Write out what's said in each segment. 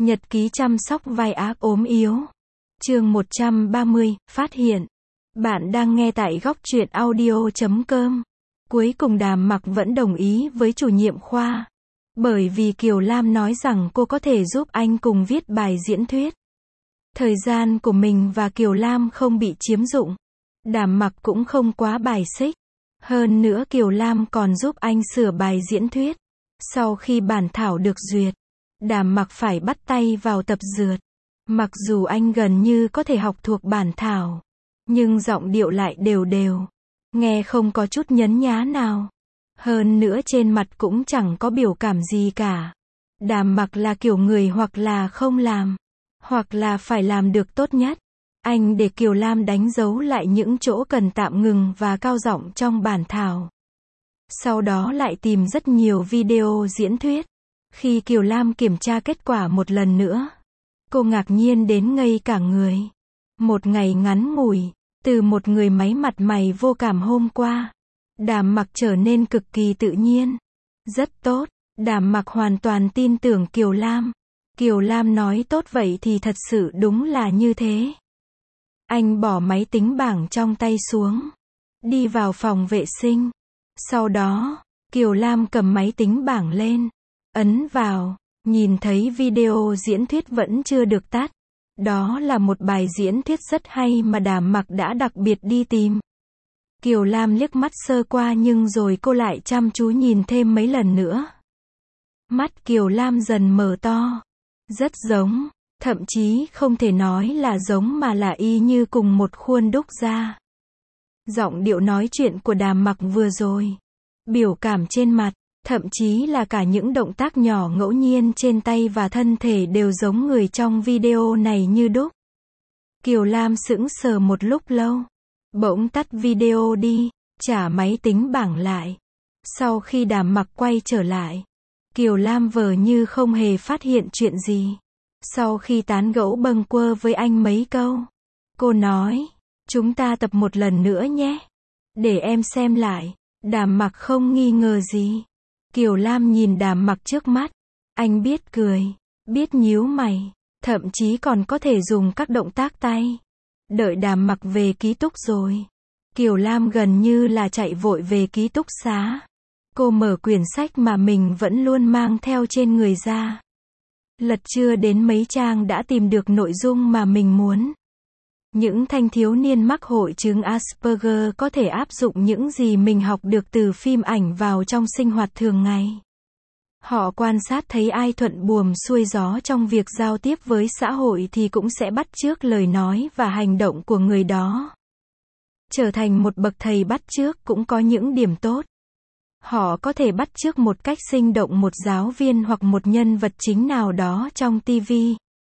Nhật ký chăm sóc vai ác ốm yếu. Chương 130, phát hiện. Bạn đang nghe tại góc truyện audio.com. Cuối cùng Đàm Mặc vẫn đồng ý với chủ nhiệm khoa. Bởi vì Kiều Lam nói rằng cô có thể giúp anh cùng viết bài diễn thuyết. Thời gian của mình và Kiều Lam không bị chiếm dụng. Đàm Mặc cũng không quá bài xích. Hơn nữa Kiều Lam còn giúp anh sửa bài diễn thuyết. Sau khi bản thảo được duyệt, Đàm Mặc phải bắt tay vào tập dượt. Mặc dù anh gần như có thể học thuộc bản thảo, nhưng giọng điệu lại đều đều, nghe không có chút nhấn nhá nào. Hơn nữa trên mặt cũng chẳng có biểu cảm gì cả. Đàm Mặc là kiểu người hoặc là không làm, hoặc là phải làm được tốt nhất. Anh để Kiều Lam đánh dấu lại những chỗ cần tạm ngừng và cao giọng trong bản thảo. Sau đó lại tìm rất nhiều video diễn thuyết. Khi Kiều Lam kiểm tra kết quả một lần nữa, cô ngạc nhiên đến ngây cả người. Một ngày ngắn ngủi, từ một người máy mặt mày vô cảm hôm qua, Đàm Mặc trở nên cực kỳ tự nhiên. Rất tốt, Đàm Mặc hoàn toàn tin tưởng Kiều Lam. Kiều Lam nói tốt vậy thì thật sự đúng là như thế. Anh bỏ máy tính bảng trong tay xuống, đi vào phòng vệ sinh. Sau đó, Kiều Lam cầm máy tính bảng lên, ấn vào, nhìn thấy video diễn thuyết vẫn chưa được tắt. Đó là một bài diễn thuyết rất hay mà Đàm Mặc đã đặc biệt đi tìm. Kiều Lam liếc mắt sơ qua nhưng rồi cô lại chăm chú nhìn thêm mấy lần nữa. Mắt Kiều Lam dần mở to. Rất giống, thậm chí không thể nói là giống mà là y như cùng một khuôn đúc ra. Giọng điệu nói chuyện của Đàm Mặc vừa rồi, biểu cảm trên mặt, thậm chí là cả những động tác nhỏ ngẫu nhiên trên tay và thân thể đều giống người trong video này như đúc. Kiều Lam sững sờ một lúc lâu, bỗng tắt video đi, trả máy tính bảng lại. Sau khi Đàm Mặc quay trở lại, Kiều Lam vờ như không hề phát hiện chuyện gì. Sau khi tán gẫu bâng quơ với anh mấy câu, cô nói, chúng ta tập một lần nữa nhé. Để em xem lại. Đàm Mặc không nghi ngờ gì. Kiều Lam nhìn Đàm Mặc trước mắt. Anh biết cười, biết nhíu mày, thậm chí còn có thể dùng các động tác tay. Đợi Đàm Mặc về ký túc rồi, Kiều Lam gần như là chạy vội về ký túc xá. Cô mở quyển sách mà mình vẫn luôn mang theo trên người ra. Lật chưa đến mấy trang đã tìm được nội dung mà mình muốn. Những thanh thiếu niên mắc hội chứng Asperger có thể áp dụng những gì mình học được từ phim ảnh vào trong sinh hoạt thường ngày. Họ quan sát thấy ai thuận buồm xuôi gió trong việc giao tiếp với xã hội thì cũng sẽ bắt chước lời nói và hành động của người đó. Trở thành một bậc thầy bắt chước cũng có những điểm tốt. Họ có thể bắt chước một cách sinh động một giáo viên hoặc một nhân vật chính nào đó trong TV.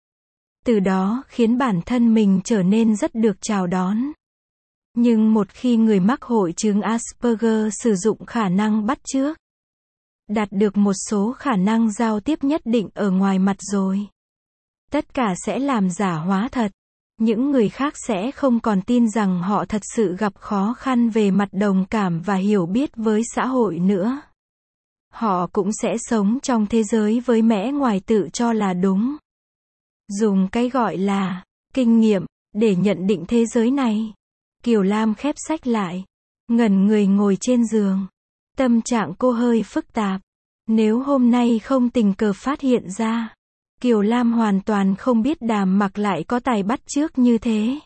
Từ đó khiến bản thân mình trở nên rất được chào đón. Nhưng một khi người mắc hội chứng Asperger sử dụng khả năng bắt chước, đạt được một số khả năng giao tiếp nhất định ở ngoài mặt rồi, tất cả sẽ làm giả hóa thật. Những người khác sẽ không còn tin rằng họ thật sự gặp khó khăn về mặt đồng cảm và hiểu biết với xã hội nữa. Họ cũng sẽ sống trong thế giới với mẽ ngoài tự cho là đúng. Dùng cái gọi là kinh nghiệm để nhận định thế giới này. Kiều Lam khép sách lại, ngẩn người ngồi trên giường. Tâm trạng cô hơi phức tạp. Nếu hôm nay không tình cờ phát hiện ra, Kiều Lam hoàn toàn không biết Đàm Mặc lại có tài bắt chước như thế.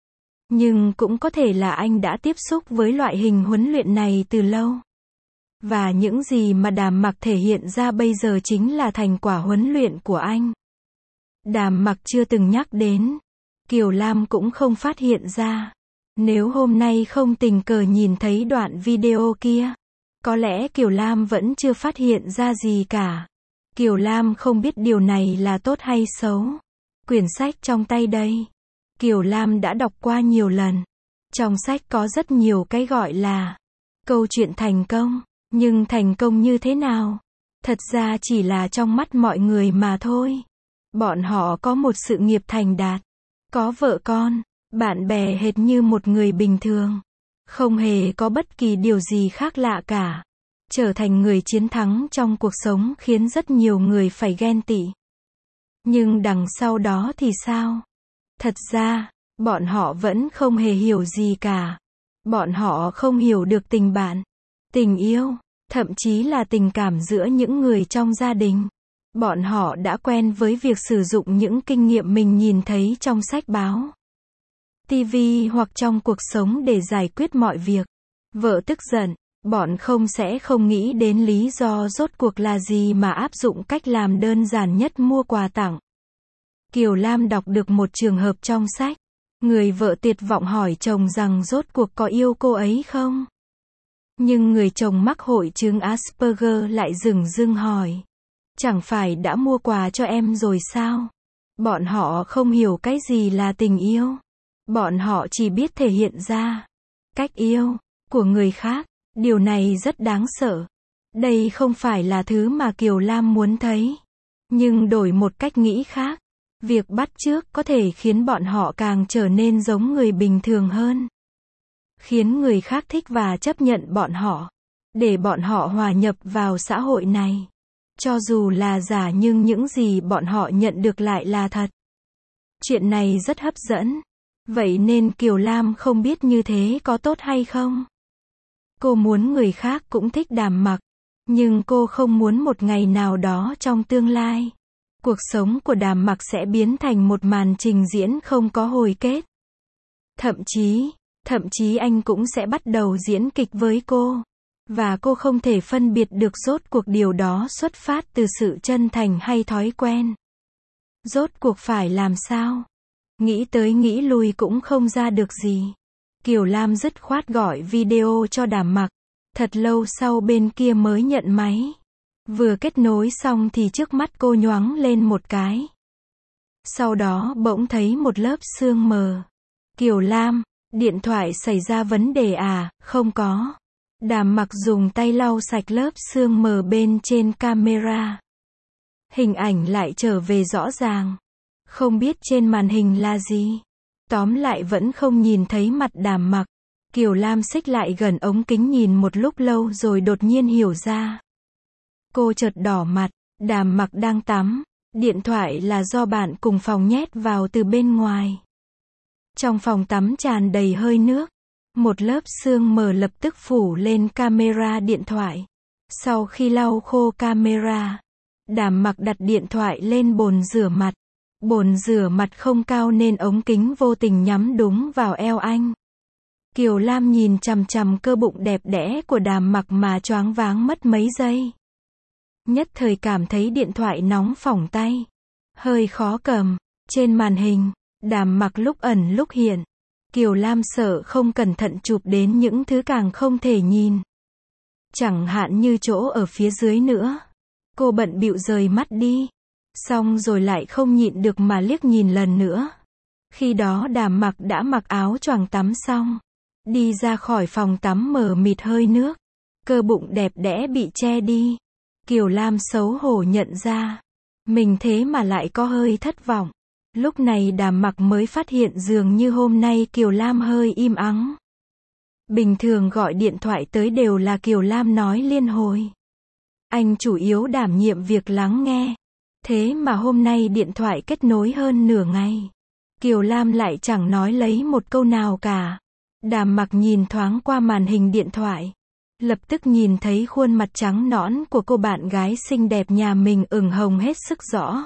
Nhưng cũng có thể là anh đã tiếp xúc với loại hình huấn luyện này từ lâu. Và những gì mà Đàm Mặc thể hiện ra bây giờ chính là thành quả huấn luyện của anh. Đàm Mặc chưa từng nhắc đến. Kiều Lam cũng không phát hiện ra. Nếu hôm nay không tình cờ nhìn thấy đoạn video kia, có lẽ Kiều Lam vẫn chưa phát hiện ra gì cả. Kiều Lam không biết điều này là tốt hay xấu. Quyển sách trong tay đây, Kiều Lam đã đọc qua nhiều lần. Trong sách có rất nhiều cái gọi là câu chuyện thành công. Nhưng thành công như thế nào? Thật ra chỉ là trong mắt mọi người mà thôi. Bọn họ có một sự nghiệp thành đạt, có vợ con, bạn bè hệt như một người bình thường. Không hề có bất kỳ điều gì khác lạ cả. Trở thành người chiến thắng trong cuộc sống khiến rất nhiều người phải ghen tị. Nhưng đằng sau đó thì sao? Thật ra, bọn họ vẫn không hề hiểu gì cả. Bọn họ không hiểu được tình bạn, tình yêu, thậm chí là tình cảm giữa những người trong gia đình. Bọn họ đã quen với việc sử dụng những kinh nghiệm mình nhìn thấy trong sách báo, TV hoặc trong cuộc sống để giải quyết mọi việc. Vợ tức giận, bọn sẽ không nghĩ đến lý do rốt cuộc là gì mà áp dụng cách làm đơn giản nhất mua quà tặng. Kiều Lam đọc được một trường hợp trong sách. Người vợ tuyệt vọng hỏi chồng rằng rốt cuộc có yêu cô ấy không? Nhưng người chồng mắc hội chứng Asperger lại dửng dưng hỏi. Chẳng phải đã mua quà cho em rồi sao? Bọn họ không hiểu cái gì là tình yêu. Bọn họ chỉ biết thể hiện ra cách yêu của người khác. Điều này rất đáng sợ. Đây không phải là thứ mà Kiều Lam muốn thấy. Nhưng đổi một cách nghĩ khác, việc bắt chước có thể khiến bọn họ càng trở nên giống người bình thường hơn. Khiến người khác thích và chấp nhận bọn họ. Để bọn họ hòa nhập vào xã hội này. Cho dù là giả nhưng những gì bọn họ nhận được lại là thật. Chuyện này rất hấp dẫn. Vậy nên Kiều Lam không biết như thế có tốt hay không. Cô muốn người khác cũng thích Đàm Mặc. Nhưng cô không muốn một ngày nào đó trong tương lai, cuộc sống của Đàm Mặc sẽ biến thành một màn trình diễn không có hồi kết. Thậm chí anh cũng sẽ bắt đầu diễn kịch với cô. Và cô không thể phân biệt được rốt cuộc điều đó xuất phát từ sự chân thành hay thói quen. Rốt cuộc phải làm sao? Nghĩ tới nghĩ lui cũng không ra được gì. Kiều Lam dứt khoát gọi video cho Đàm Mặc. Thật lâu sau bên kia mới nhận máy. Vừa kết nối xong thì trước mắt cô nhoáng lên một cái. Sau đó bỗng thấy một lớp sương mờ. Kiều Lam, điện thoại xảy ra vấn đề à? Không có. Đàm Mặc dùng tay lau sạch lớp sương mờ bên trên camera. Hình ảnh lại trở về rõ ràng. Không biết trên màn hình là gì. Tóm lại vẫn không nhìn thấy mặt Đàm Mặc. Kiều Lam xích lại gần ống kính nhìn một lúc lâu rồi đột nhiên hiểu ra. Cô chợt đỏ mặt. Đàm Mặc đang tắm. Điện thoại là do bạn cùng phòng nhét vào từ bên ngoài. Trong phòng tắm tràn đầy hơi nước. Một lớp sương mờ lập tức phủ lên camera điện thoại. Sau khi lau khô camera, Đàm Mặc đặt điện thoại lên bồn rửa mặt. Bồn rửa mặt không cao nên ống kính vô tình nhắm đúng vào eo anh. Kiều Lam nhìn chằm chằm cơ bụng đẹp đẽ của Đàm Mặc mà choáng váng mất mấy giây. Nhất thời cảm thấy điện thoại nóng phỏng tay. Hơi khó cầm. Trên màn hình, Đàm Mặc lúc ẩn lúc hiện. Kiều Lam sợ không cẩn thận chụp đến những thứ càng không thể nhìn. Chẳng hạn như chỗ ở phía dưới nữa. Cô bận bịu rời mắt đi. Xong rồi lại không nhịn được mà liếc nhìn lần nữa. Khi đó Đàm Mặc đã mặc áo choàng tắm xong. Đi ra khỏi phòng tắm mờ mịt hơi nước. Cơ bụng đẹp đẽ bị che đi. Kiều Lam xấu hổ nhận ra. Mình thế mà lại có hơi thất vọng. Lúc này Đàm Mặc mới phát hiện dường như hôm nay Kiều Lam hơi im ắng. Bình thường gọi điện thoại tới đều là Kiều Lam nói liên hồi. Anh chủ yếu đảm nhiệm việc lắng nghe. Thế mà hôm nay điện thoại kết nối hơn nửa ngày. Kiều Lam lại chẳng nói lấy một câu nào cả. Đàm Mặc nhìn thoáng qua màn hình điện thoại. Lập tức nhìn thấy khuôn mặt trắng nõn của cô bạn gái xinh đẹp nhà mình ửng hồng hết sức rõ.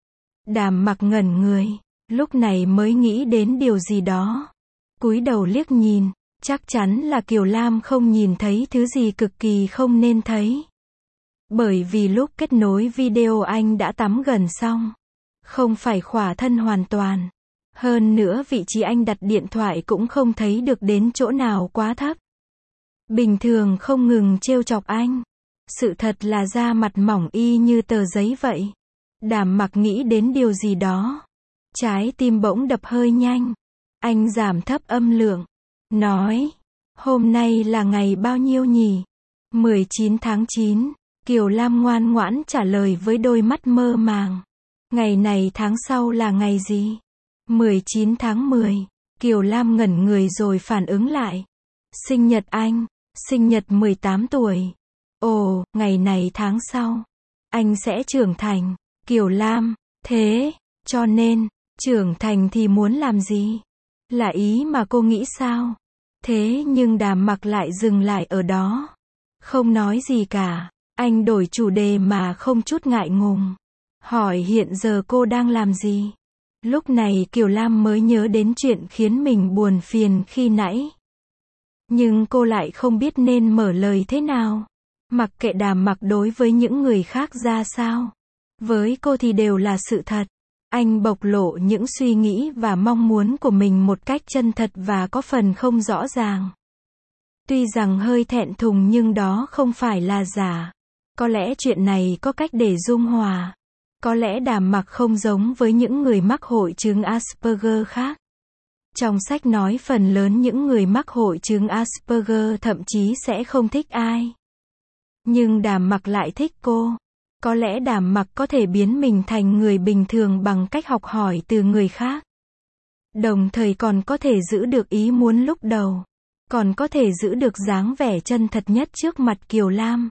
Đàm Mặc ngẩn người, lúc này mới nghĩ đến điều gì đó. Cúi đầu liếc nhìn, chắc chắn là Kiều Lam không nhìn thấy thứ gì cực kỳ không nên thấy. Bởi vì lúc kết nối video anh đã tắm gần xong. Không phải khỏa thân hoàn toàn. Hơn nữa vị trí anh đặt điện thoại cũng không thấy được đến chỗ nào quá thấp. Bình thường không ngừng trêu chọc anh. Sự thật là da mặt mỏng y như tờ giấy vậy. Đàm Mặc nghĩ đến điều gì đó. Trái tim bỗng đập hơi nhanh. Anh giảm thấp âm lượng. Nói. Hôm nay là ngày bao nhiêu nhỉ? 19 tháng 9. Kiều Lam ngoan ngoãn trả lời với đôi mắt mơ màng. Ngày này tháng sau là ngày gì? 19 tháng 10. Kiều Lam ngẩn người rồi phản ứng lại. Sinh nhật anh. Sinh nhật 18 tuổi. Ồ, ngày này tháng sau. Anh sẽ trưởng thành. Kiều Lam. Thế, cho nên, trưởng thành thì muốn làm gì? Là ý mà cô nghĩ sao? Thế nhưng Đàm Mặc lại dừng lại ở đó. Không nói gì cả. Anh đổi chủ đề mà không chút ngại ngùng. Hỏi hiện giờ cô đang làm gì? Lúc này Kiều Lam mới nhớ đến chuyện khiến mình buồn phiền khi nãy. Nhưng cô lại không biết nên mở lời thế nào. Mặc kệ Đàm Mặc đối với những người khác ra sao. Với cô thì đều là sự thật. Anh bộc lộ những suy nghĩ và mong muốn của mình một cách chân thật và có phần không rõ ràng. Tuy rằng hơi thẹn thùng nhưng đó không phải là giả. Có lẽ chuyện này có cách để dung hòa. Có lẽ Đàm Mặc không giống với những người mắc hội chứng Asperger khác. Trong sách nói phần lớn những người mắc hội chứng Asperger thậm chí sẽ không thích ai. Nhưng Đàm Mặc lại thích cô. Có lẽ Đàm Mặc có thể biến mình thành người bình thường bằng cách học hỏi từ người khác. Đồng thời còn có thể giữ được ý muốn lúc đầu. Còn có thể giữ được dáng vẻ chân thật nhất trước mặt Kiều Lam.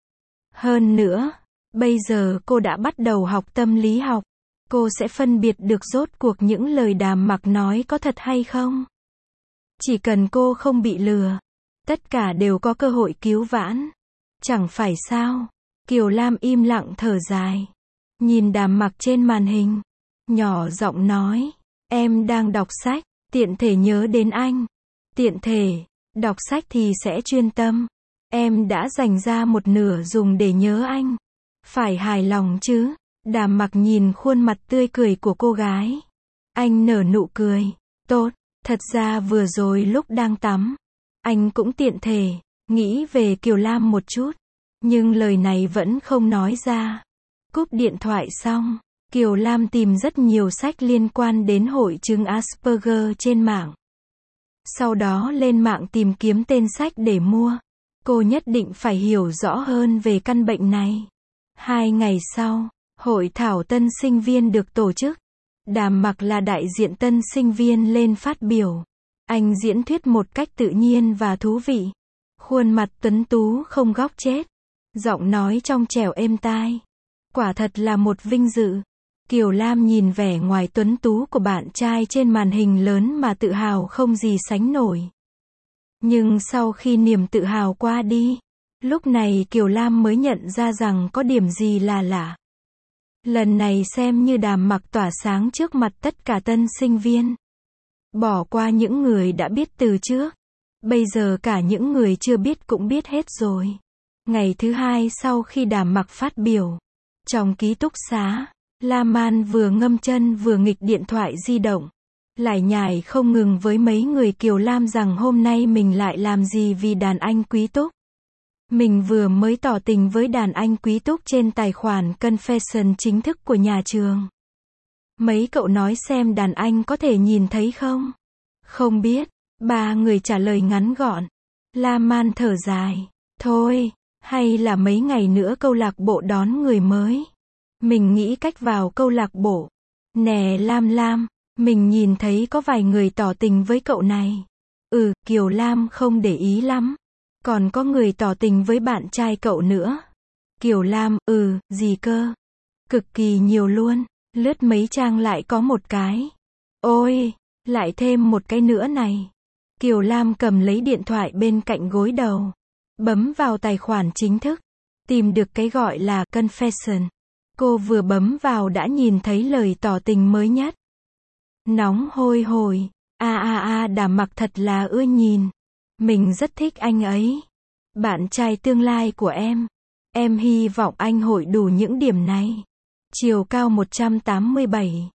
Hơn nữa, bây giờ cô đã bắt đầu học tâm lý học. Cô sẽ phân biệt được rốt cuộc những lời Đàm Mặc nói có thật hay không. Chỉ cần cô không bị lừa, tất cả đều có cơ hội cứu vãn. Chẳng phải sao? Kiều Lam im lặng thở dài. Nhìn Đàm Mặc trên màn hình. Nhỏ giọng nói. Em đang đọc sách. Tiện thể nhớ đến anh. Tiện thể. Đọc sách thì sẽ chuyên tâm. Em đã dành ra một nửa dùng để nhớ anh. Phải hài lòng chứ. Đàm Mặc nhìn khuôn mặt tươi cười của cô gái. Anh nở nụ cười. Tốt. Thật ra vừa rồi lúc đang tắm. Anh cũng tiện thể. Nghĩ về Kiều Lam một chút. Nhưng lời này vẫn không nói ra. Cúp điện thoại xong, Kiều Lam tìm rất nhiều sách liên quan đến hội chứng Asperger trên mạng. Sau đó lên mạng tìm kiếm tên sách để mua. Cô nhất định phải hiểu rõ hơn về căn bệnh này. 2 ngày sau, hội thảo tân sinh viên được tổ chức. Đàm Mặc là đại diện tân sinh viên lên phát biểu. Anh diễn thuyết một cách tự nhiên và thú vị. Khuôn mặt tuấn tú không góc chết. Giọng nói trong trẻo êm tai. Quả thật là một vinh dự. Kiều Lam nhìn vẻ ngoài tuấn tú của bạn trai trên màn hình lớn mà tự hào không gì sánh nổi. Nhưng sau khi niềm tự hào qua đi, lúc này Kiều Lam mới nhận ra rằng có điểm gì là lạ. Lần này xem như Đàm Mặc tỏa sáng trước mặt tất cả tân sinh viên. Bỏ qua những người đã biết từ trước. Bây giờ cả những người chưa biết cũng biết hết rồi. Ngày thứ 2 sau khi Đàm Mặc phát biểu, trong ký túc xá, Lam Man vừa ngâm chân vừa nghịch điện thoại di động. Lải nhải không ngừng với mấy người Kiều Lam rằng hôm nay mình lại làm gì vì đàn anh quý túc. Mình vừa mới tỏ tình với đàn anh quý túc trên tài khoản Confession chính thức của nhà trường. Mấy cậu nói xem đàn anh có thể nhìn thấy không? Không biết. 3 người trả lời ngắn gọn. Lam Man thở dài. Thôi, hay là mấy ngày nữa câu lạc bộ đón người mới. Mình nghĩ cách vào câu lạc bộ. Nè Lam Lam, mình nhìn thấy có vài người tỏ tình với cậu này. Kiều Lam không để ý lắm. Còn có người tỏ tình với bạn trai cậu nữa. Kiều Lam, gì cơ? Cực kỳ nhiều luôn. Lướt mấy trang lại có một cái. Ôi, lại thêm một cái nữa này. Kiều Lam cầm lấy điện thoại bên cạnh gối đầu. Bấm vào tài khoản chính thức. Tìm được cái gọi là Confession. Cô vừa bấm vào đã nhìn thấy lời tỏ tình mới nhất. Nóng hôi hổi. Đàm Mặc thật là ưa nhìn. Mình rất thích anh ấy. Bạn trai tương lai của em. Em hy vọng anh hội đủ những điểm này. Chiều cao 187.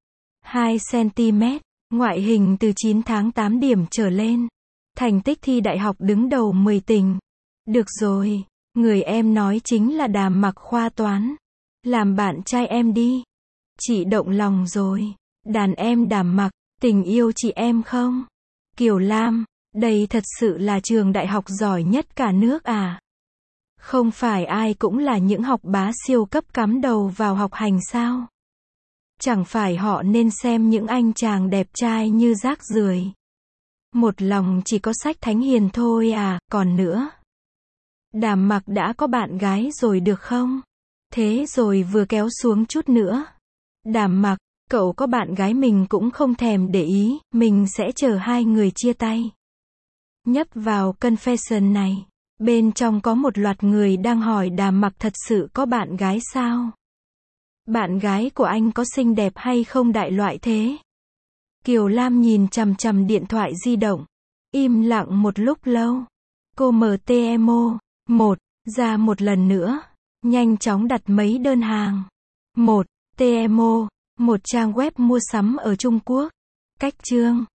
2cm. Ngoại hình từ 9 tháng 8 điểm trở lên. Thành tích thi đại học đứng đầu 10 tỉnh. Được rồi. Người em nói chính là Đàm Mặc khoa toán. Làm bạn trai em đi. Chị động lòng rồi. Đàn em Đàm Mặc, tình yêu chị em không? Kiều Lam, đây thật sự là trường đại học giỏi nhất cả nước à? Không phải ai cũng là những học bá siêu cấp cắm đầu vào học hành sao? Chẳng phải họ nên xem những anh chàng đẹp trai như rác rưởi. Một lòng chỉ có sách thánh hiền thôi à, còn nữa. Đàm Mặc đã có bạn gái rồi được không? Thế rồi vừa kéo xuống chút nữa. Đàm Mặc, cậu có bạn gái mình cũng không thèm để ý, mình sẽ chờ hai người chia tay. Nhấp vào confession này. Bên trong có một loạt người đang hỏi Đàm Mặc thật sự có bạn gái sao? Bạn gái của anh có xinh đẹp hay không đại loại thế? Kiều Lam nhìn chằm chằm điện thoại di động. Im lặng một lúc lâu. Cô mở TMO. Ra một lần nữa. Nhanh chóng đặt mấy đơn hàng. TMO, một trang web mua sắm ở Trung Quốc. Cách chương